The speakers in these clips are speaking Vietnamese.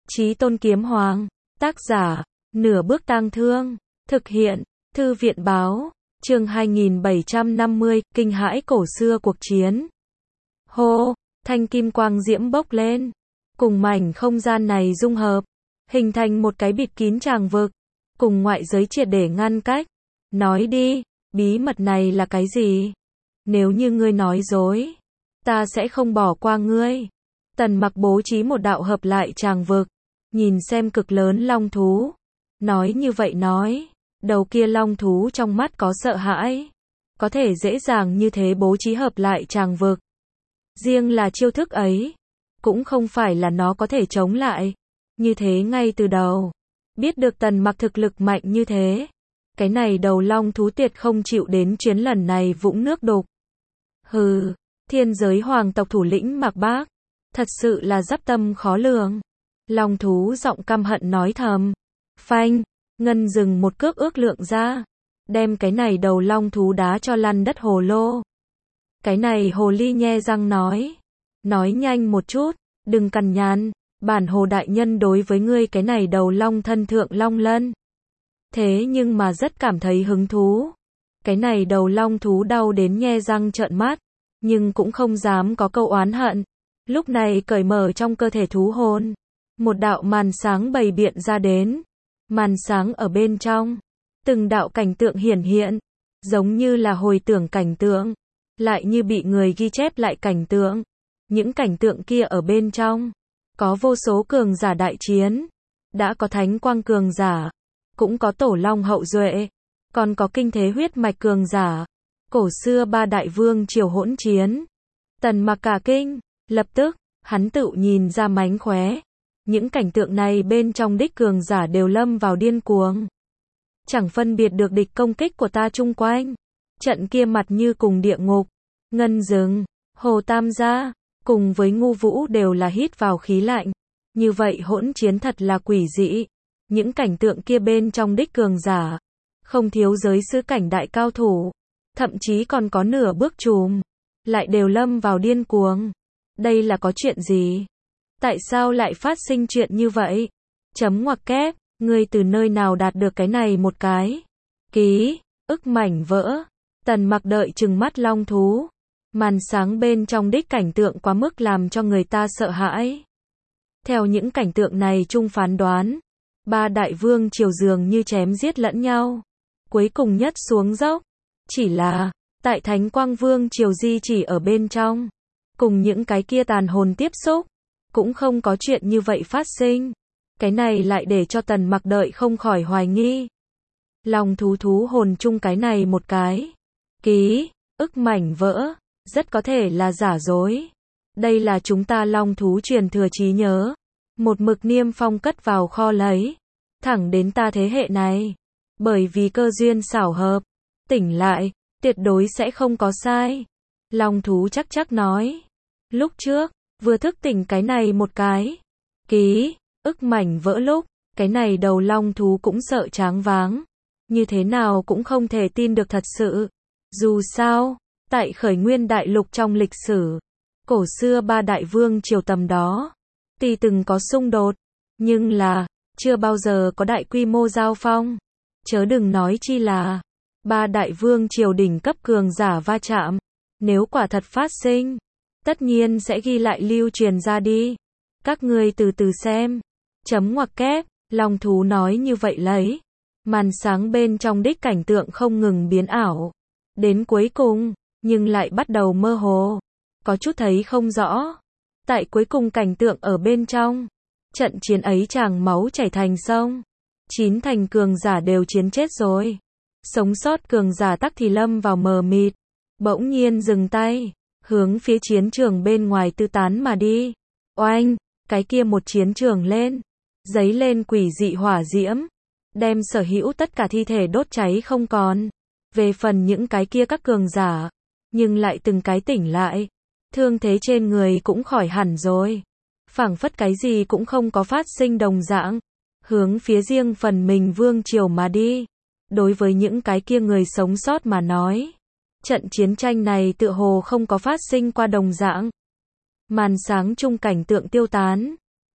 Chí Tôn Kiếm Hoàng. Tác giả, Nửa Bước Tang Thương. Thực hiện, Thư viện Báo. Chương 2750, kinh hãi cổ xưa cuộc chiến. Hô, thanh kim quang diễm bốc lên. Cùng mảnh không gian này dung hợp. Hình thành một cái bịt kín tràng vực. Cùng ngoại giới triệt để ngăn cách. Nói đi, bí mật này là cái gì? Nếu như ngươi nói dối, ta sẽ không bỏ qua ngươi. Tần Mặc bố trí một đạo hợp lại tràng vực. Nhìn xem cực lớn long thú. Nói như vậy nói. Đầu kia long thú trong mắt có sợ hãi. Có thể dễ dàng như thế bố trí hợp lại tràng vực. Riêng là chiêu thức ấy. Cũng không phải là nó có thể chống lại. Như thế ngay từ đầu. Biết được Tần Mặc thực lực mạnh như thế. Cái này đầu long thú tuyệt không chịu đến chuyến lần này vũng nước đục. Hừ, thiên giới hoàng tộc thủ lĩnh Mạc Bác. Thật sự là giáp tâm khó lường. Long thú giọng căm hận nói thầm. Phanh, Ngân dừng một cước ước lượng ra. Đem cái này đầu long thú đá cho lăn đất hồ lô. Cái này hồ ly nhe răng nói. Nói nhanh một chút, đừng cằn nhằn. Bản hồ đại nhân đối với ngươi cái này đầu long thân thượng long lân. Thế nhưng mà rất cảm thấy hứng thú. Cái này đầu long thú đau đến nhe răng trợn mắt. Nhưng cũng không dám có câu oán hận. Lúc này cởi mở trong cơ thể thú hồn. Một đạo màn sáng bày biện ra đến. Màn sáng ở bên trong. Từng đạo cảnh tượng hiển hiện. Giống như là hồi tưởng cảnh tượng. Lại như bị người ghi chép lại cảnh tượng. Những cảnh tượng kia ở bên trong. Có vô số cường giả đại chiến. Đã có thánh quang cường giả. Cũng có tổ long hậu duệ. Còn có kinh thế huyết mạch cường giả. Cổ xưa ba đại vương triều hỗn chiến. Tần Mặc cả kinh. Lập tức, hắn tự nhìn ra mánh khóe. Những cảnh tượng này bên trong đích cường giả đều lâm vào điên cuồng. Chẳng phân biệt được địch công kích của ta chung quanh. Trận kia mặt như cùng địa ngục. Ngân dừng, Hồ Tam gia, cùng với Ngu Vũ đều là hít vào khí lạnh. Như vậy hỗn chiến thật là quỷ dị. Những cảnh tượng kia bên trong đích cường giả. Không thiếu giới sư cảnh đại cao thủ. Thậm chí còn có nửa bước trùm. Lại đều lâm vào điên cuồng. Đây là có chuyện gì? Tại sao lại phát sinh chuyện như vậy? Chấm ngoặc kép, ngươi từ nơi nào đạt được cái này một cái? Ký, ức mảnh vỡ. Tần Mặc đợi chừng mắt long thú. Màn sáng bên trong đích cảnh tượng quá mức làm cho người ta sợ hãi. Theo những cảnh tượng này chung phán đoán. Ba đại vương triều dường như chém giết lẫn nhau. Cuối cùng nhất xuống dốc. Chỉ là, tại Thánh Quang Vương triều di chỉ ở bên trong. Cùng những cái kia tàn hồn tiếp xúc. Cũng không có chuyện như vậy phát sinh. Cái này lại để cho Tần Mặc đợi không khỏi hoài nghi. Lòng thú hồn chung cái này một cái. Ký, ức mảnh vỡ. Rất có thể là giả dối. Đây là chúng ta long thú truyền thừa trí nhớ. Một mực niêm phong cất vào kho lấy. Thẳng đến ta thế hệ này. Bởi vì cơ duyên xảo hợp. Tỉnh lại, tuyệt đối sẽ không có sai. Long thú chắc nói. Lúc trước, vừa thức tỉnh cái này một cái. Ký, ức mảnh vỡ lúc. Cái này đầu long thú cũng sợ choáng váng. Như thế nào cũng không thể tin được thật sự. Dù sao, tại khởi nguyên đại lục trong lịch sử. Cổ xưa ba đại vương triều tầm đó. Tuy từng có xung đột. Nhưng là, chưa bao giờ có đại quy mô giao phong. Chớ đừng nói chi là. Ba đại vương triều đỉnh cấp cường giả va chạm. Nếu quả thật phát sinh. Tất nhiên sẽ ghi lại lưu truyền ra đi. Các ngươi từ từ xem. Chấm ngoặc kép, long thú nói như vậy lấy. Màn sáng bên trong đích cảnh tượng không ngừng biến ảo. Đến cuối cùng, nhưng lại bắt đầu mơ hồ. Có chút thấy không rõ. Tại cuối cùng cảnh tượng ở bên trong. Trận chiến ấy tràng máu chảy thành sông. 9 thành cường giả đều chiến chết rồi. Sống sót cường giả tắc thì lâm vào mờ mịt. Bỗng nhiên dừng tay. Hướng phía chiến trường bên ngoài tư tán mà đi. Oanh, cái kia một chiến trường lên. Giấy lên quỷ dị hỏa diễm. Đem sở hữu tất cả thi thể đốt cháy không còn. Về phần những cái kia các cường giả. Nhưng lại từng cái tỉnh lại. Thương thế trên người cũng khỏi hẳn rồi. Phảng phất cái gì cũng không có phát sinh đồng dạng. Hướng phía riêng phần mình vương triều mà đi. Đối với những cái kia người sống sót mà nói. Trận chiến tranh này tựa hồ không có phát sinh qua đồng dạng. Màn sáng chung cảnh tượng tiêu tán.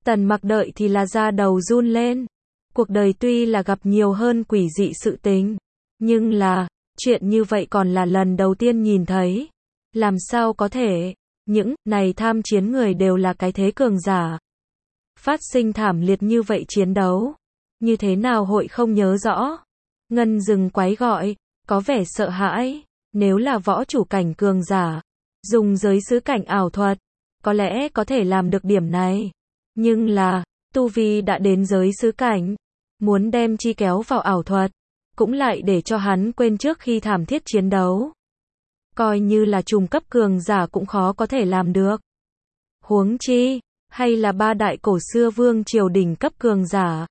Tần Mặc đợi thì là da đầu run lên. Cuộc đời tuy là gặp nhiều hơn quỷ dị sự tình, nhưng là, chuyện như vậy còn là lần đầu tiên nhìn thấy. Làm sao có thể, những này tham chiến người đều là cái thế cường giả. Phát sinh thảm liệt như vậy chiến đấu, như thế nào hội không nhớ rõ. Ngân rừng quái gọi, có vẻ sợ hãi, nếu là võ chủ cảnh cường giả, dùng giới xứ cảnh ảo thuật, có lẽ có thể làm được điểm này. Nhưng là, tu vi đã đến giới xứ cảnh, muốn đem chi kéo vào ảo thuật, cũng lại để cho hắn quên trước khi thảm thiết chiến đấu. Coi như là trùng cấp cường giả cũng khó có thể làm được. Huống chi, hay là ba đại cổ xưa vương triều đỉnh cấp cường giả.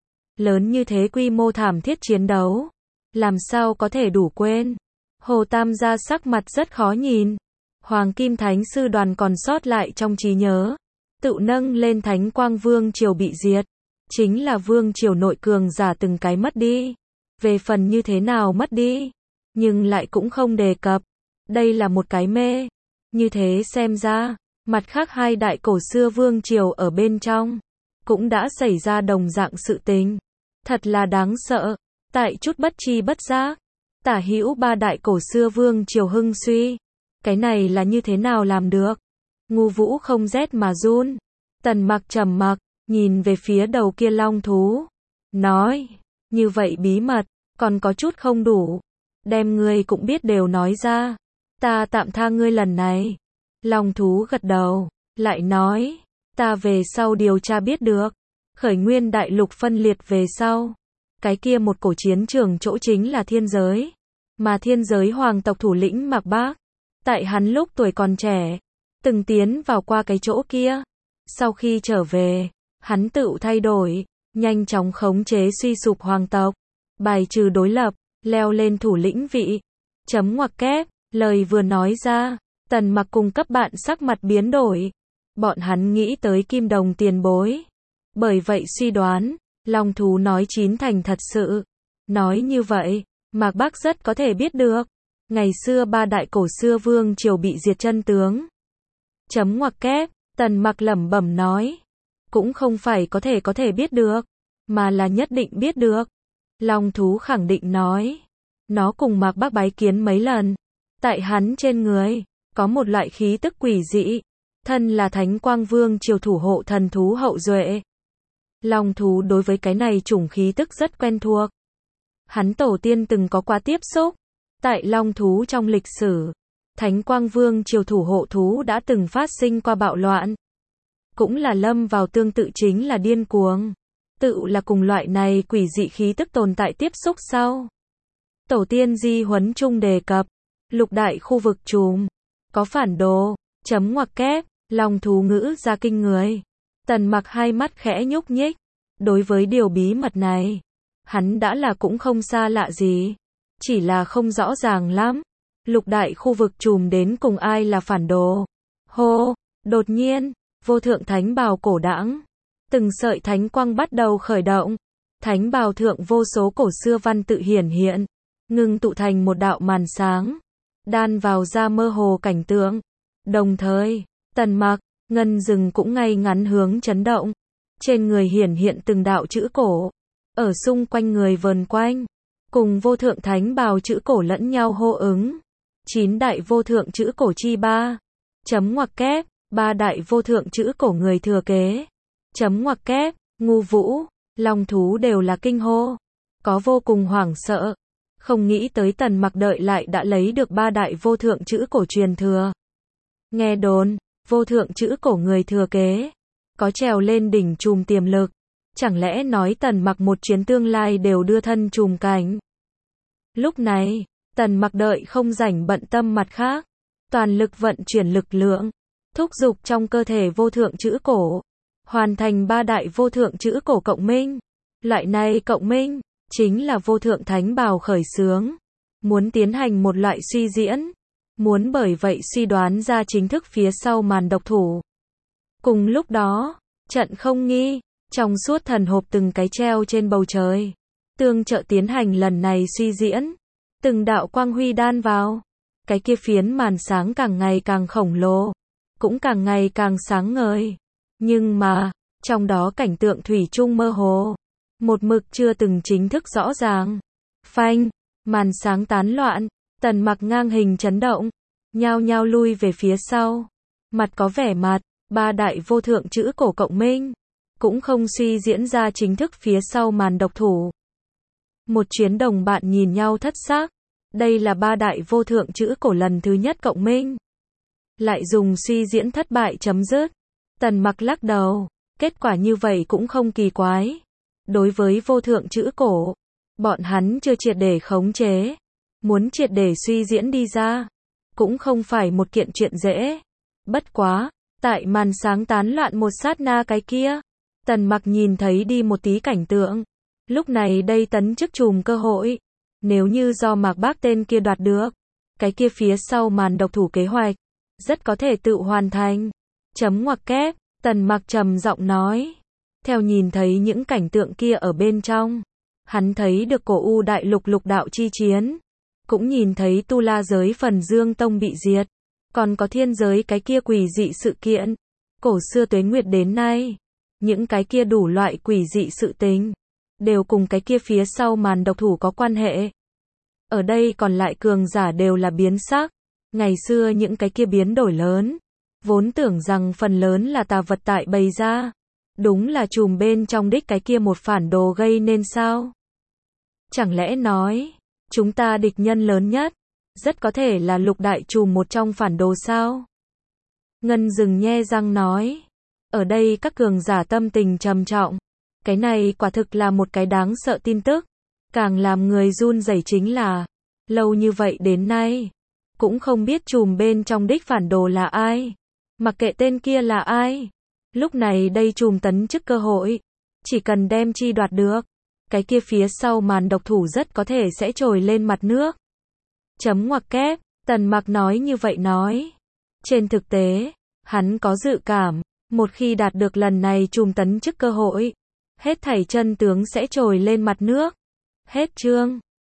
Lớn như thế quy mô thảm thiết chiến đấu, làm sao có thể đủ quên. Hồ Tam gia sắc mặt rất khó nhìn. Hoàng Kim Thánh Sư Đoàn còn sót lại trong trí nhớ, tự nâng lên Thánh Quang Vương triều bị diệt, chính là vương triều nội cường giả từng cái mất đi. Về phần như thế nào mất đi, nhưng lại cũng không đề cập. Đây là một cái mê. Như thế xem ra, mặt khác hai đại cổ xưa vương triều ở bên trong, cũng đã xảy ra đồng dạng sự tình. Thật là đáng sợ. Tại chút bất chi bất giác, tả hữu ba đại cổ xưa vương triều hưng suy. Cái này là như thế nào làm được? Ngu Vũ không rét mà run. Tần Mặc trầm mặc, nhìn về phía đầu kia long thú. Nói, như vậy bí mật, còn có chút không đủ. Đem ngươi cũng biết đều nói ra. Ta tạm tha ngươi lần này. Long thú gật đầu, lại nói, ta về sau điều tra biết được. Khởi nguyên đại lục phân liệt về sau. Cái kia một cổ chiến trường chỗ chính là thiên giới. Mà thiên giới hoàng tộc thủ lĩnh Mạc Bác, tại hắn lúc tuổi còn trẻ, từng tiến vào qua cái chỗ kia. Sau khi trở về, hắn tự thay đổi, nhanh chóng khống chế suy sụp hoàng tộc, bài trừ đối lập, leo lên thủ lĩnh vị. Chấm ngoặc kép, lời vừa nói ra, Tần Mặc cùng các bạn sắc mặt biến đổi. Bọn hắn nghĩ tới Kim Đồng tiền bối. Bởi vậy suy đoán, Long thú nói chín thành thật sự. Nói như vậy, Mạc Bác rất có thể biết được. Ngày xưa ba đại cổ xưa vương triều bị diệt chân tướng. Chấm ngoặc kép, Tần Mặc lẩm bẩm nói. Cũng không phải có thể biết được, mà là nhất định biết được. Long thú khẳng định nói. Nó cùng Mạc Bác bái kiến mấy lần. Tại hắn trên người, có một loại khí tức quỷ dị. Thân là Thánh Quang Vương triều thủ hộ thần thú hậu duệ. Long thú đối với cái này chủng khí tức rất quen thuộc. Hắn tổ tiên từng có qua tiếp xúc. Tại long thú trong lịch sử, Thánh Quang Vương triều thủ hộ thú đã từng phát sinh qua bạo loạn. Cũng là lâm vào tương tự chính là điên cuồng. Tự là cùng loại này quỷ dị khí tức tồn tại tiếp xúc sau. Tổ tiên Di Huấn Trung đề cập, lục đại khu vực trùm, có phản đồ, chấm ngoặc kép, long thú ngữ ra kinh người. Tần Mặc hai mắt khẽ nhúc nhích. Đối với điều bí mật này, hắn đã là cũng không xa lạ gì. Chỉ là không rõ ràng lắm. Lục đại khu vực trùm đến cùng ai là phản đồ. Hô, đột nhiên, vô thượng thánh bào cổ đãng. Từng sợi thánh quang bắt đầu khởi động. Thánh bào thượng vô số cổ xưa văn tự hiển hiện. Ngưng tụ thành một đạo màn sáng. Đan vào ra mơ hồ cảnh tượng. Đồng thời, Tần Mặc, Ngân rừng cũng ngay ngắn hướng chấn động. Trên người hiển hiện từng đạo chữ cổ. Ở xung quanh người vờn quanh. Cùng vô thượng thánh bào chữ cổ lẫn nhau hô ứng. 9 đại vô thượng chữ cổ chi ba. Chấm ngoặc kép, 3 đại vô thượng chữ cổ người thừa kế. Chấm ngoặc kép, Ngu Vũ, Long thú đều là kinh hô. Có vô cùng hoảng sợ. Không nghĩ tới Tần Mặc đợi lại đã lấy được 3 đại vô thượng chữ cổ truyền thừa. Nghe đồn, vô thượng chữ cổ người thừa kế có trèo lên đỉnh trùm tiềm lực. Chẳng lẽ nói Tần Mặc một chuyến tương lai đều đưa thân trùm cảnh. Lúc này, Tần Mặc đợi không rảnh bận tâm mặt khác. Toàn lực vận chuyển lực lượng, thúc giục trong cơ thể vô thượng chữ cổ. Hoàn thành 3 đại vô thượng chữ cổ cộng minh. Loại này cộng minh, chính là vô thượng thánh bào khởi xướng. Muốn tiến hành một loại suy diễn. Muốn bởi vậy suy đoán ra chính thức phía sau màn độc thủ. Cùng lúc đó, trận không nghi, trong suốt thần hộp từng cái treo trên bầu trời. Tương trợ tiến hành lần này suy diễn. Từng đạo quang huy đan vào. Cái kia phiến màn sáng càng ngày càng khổng lồ. Cũng càng ngày càng sáng ngời. Nhưng mà, trong đó cảnh tượng thủy chung mơ hồ, một mực chưa từng chính thức rõ ràng. Phanh, màn sáng tán loạn, Tần Mặc ngang hình chấn động, nhao nhao lui về phía sau, mặt có vẻ mặt, ba đại vô thượng chữ cổ cộng minh, cũng không suy diễn ra chính thức phía sau màn độc thủ. Một chuyến đồng bạn nhìn nhau thất xác, đây là ba đại vô thượng chữ cổ lần thứ nhất cộng minh, lại dùng suy diễn thất bại chấm dứt. Tần Mặc lắc đầu, kết quả như vậy cũng không kỳ quái. Đối với vô thượng chữ cổ, bọn hắn chưa triệt để khống chế, muốn triệt để suy diễn đi ra, cũng không phải một kiện chuyện dễ. Bất quá, tại màn sáng tán loạn một sát na cái kia, Tần Mặc nhìn thấy đi một tí cảnh tượng. Lúc này đây tấn chức chùm cơ hội, nếu như do Mạc Bác tên kia đoạt được, cái kia phía sau màn độc thủ kế hoạch, rất có thể tự hoàn thành. Chấm ngoặc kép, Tần Mặc trầm giọng nói. Theo nhìn thấy những cảnh tượng kia ở bên trong, hắn thấy được cổ U đại lục lục đạo chi chiến, cũng nhìn thấy Tu La giới phần Dương Tông bị diệt, còn có thiên giới cái kia quỷ dị sự kiện. Cổ xưa tuế nguyệt đến nay, những cái kia đủ loại quỷ dị sự tình, đều cùng cái kia phía sau màn độc thủ có quan hệ. Ở đây còn lại cường giả đều là biến sắc. Ngày xưa những cái kia biến đổi lớn, vốn tưởng rằng phần lớn là tà vật tại bày ra. Đúng là chùm bên trong đích cái kia một phản đồ gây nên sao? Chẳng lẽ nói, chúng ta địch nhân lớn nhất, rất có thể là lục đại chùm một trong phản đồ sao? Ngân Dừng nhe răng nói. Ở đây các cường giả tâm tình trầm trọng. Cái này quả thực là một cái đáng sợ tin tức. Càng làm người run rẩy chính là, lâu như vậy đến nay, cũng không biết chùm bên trong đích phản đồ là ai. Mặc kệ tên kia là ai. Lúc này đây chùm tấn chức cơ hội, chỉ cần đem chi đoạt được, cái kia phía sau màn độc thủ rất có thể sẽ trồi lên mặt nước. Chấm ngoặc kép, Tần Mặc nói như vậy nói. Trên thực tế, hắn có dự cảm, một khi đạt được lần này chùm tấn chức cơ hội, hết thảy chân tướng sẽ trồi lên mặt nước. Hết chương.